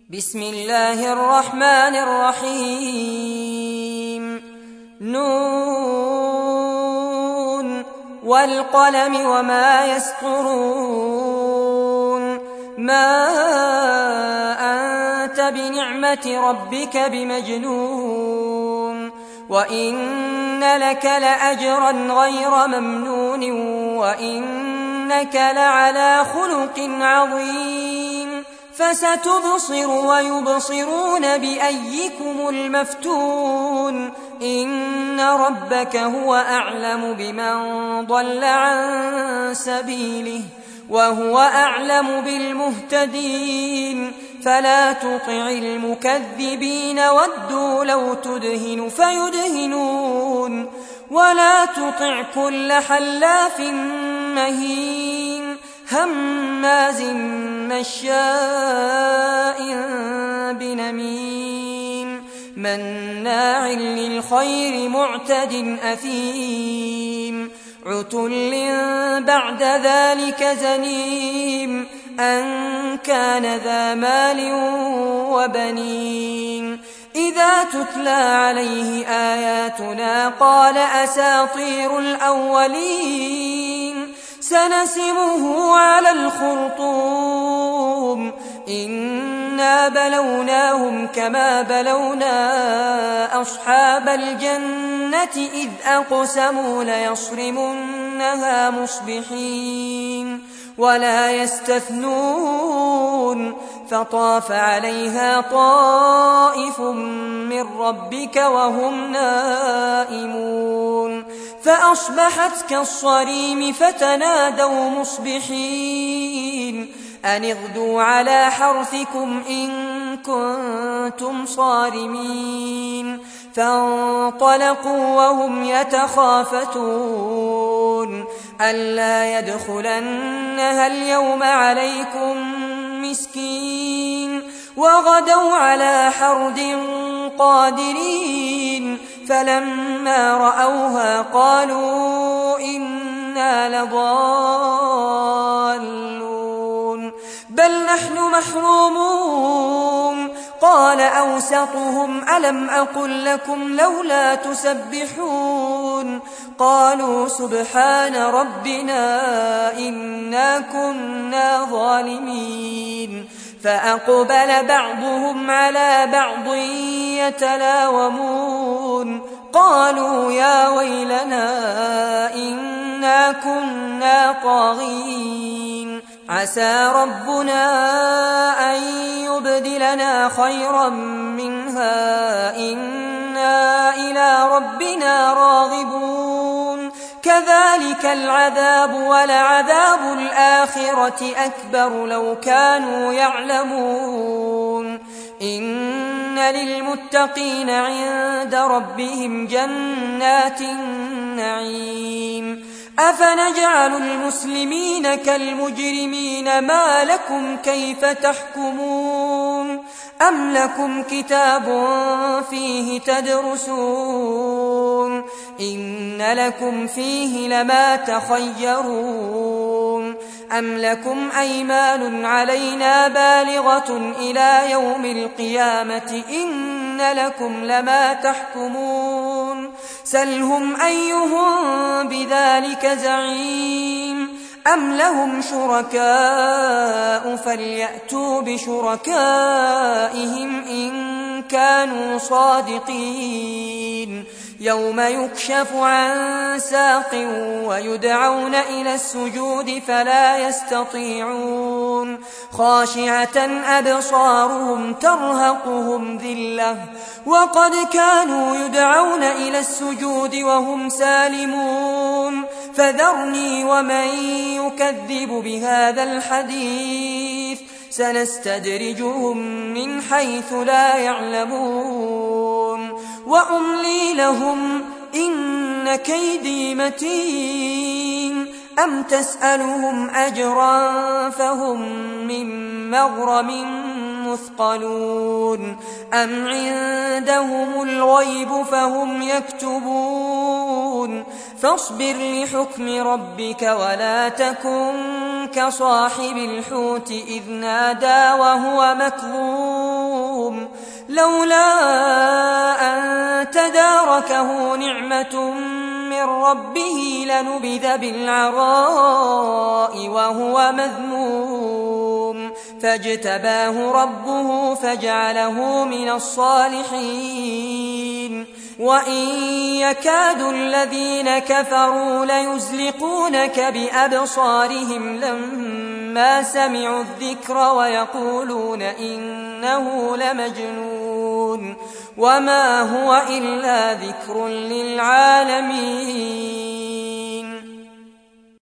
بسم الله الرحمن الرحيم نون والقلم وما يسطرون ما أنت بنعمة ربك بمجنون وإن لك لأجرا غير ممنون وإنك لعلى خلق عظيم فستبصر ويبصرون بأيكم المفتون إن ربك هو أعلم بمن ضل عن سبيله وهو أعلم بالمهتدين فلا تطع المكذبين ودوا لو تدهن فيدهنون ولا تطع كل حلاف مهين هماز مشاء بنميم مناع للخير معتد أثيم عتل بعد ذلك زنيم أن كان ذا مال وبنين إذا تتلى عليه آياتنا قال أساطير الأولين سنسمه على الخرطوم إنا بلوناهم كما بلونا أصحاب الجنة إذ أقسموا ليصرمنها مصبحين ولا يستثنون فطاف عليها طائف من ربك وهم نائمون فأصبحت كالصريم فتنادوا مصبحين أن اغدوا على حرثكم إن كنتم صارمين فانطلقوا وهم يتخافتون ألا يدخلنها اليوم عليكم مسكين وغدوا على حرد قادرين فلما رأوها قالوا إنا لضالون بل نحن محرومون قال أوسطهم ألم أقل لكم لولا تسبحون قالوا سبحان ربنا إنا كنا ظالمين فأقبل بعضهم على بعض يتلاومون قالوا يا ويلنا إنا كنا طاغين عسى ربنا أن يبدلنا خيرا منها إنا إلى ربنا راغبون كذلك العذاب ولعذاب الآخرة أكبر لو كانوا يعلمون إن للمتقين عند ربهم جنات النعيم أفنجعل المسلمين كالمجرمين ما لكم كيف تحكمون أم لكم كتاب فيه تدرسون إن لكم فيه لما تخيرون أم لكم أيمان علينا بالغة إلى يوم القيامة إن لكم لما تحكمون سلهم أيهم بذلك زعيم أم لهم شركاء فليأتوا بشركائهم إن كانوا صادقين يوم يكشف عن ساق ويدعون إلى السجود فلا يستطيعون خاشعة أبصارهم ترهقهم ذلة وقد كانوا يدعون إلى السجود وهم سالمون فذرني ومن يكذب بهذا الحديث سنستدرجهم من حيث لا يعلمون وأملي لهم إن كيدي متين أم تسألهم أجرا فهم من مغرم مثقلون أم عندهم الغيب فهم يكتبون فاصبر لحكم ربك ولا تكن كصاحب الحوت إذ نادى وهو مكظوم لولا أن تداركه نعمة من ربه لنبذ بالعراء وهو مذموم فاجتباه ربه فجعله من الصالحين وإن يكاد الذين كفروا ليزلقونك بأبصارهم لما سمعوا الذكر ويقولون إنه لمجنون وما هو إلا ذكر للعالمين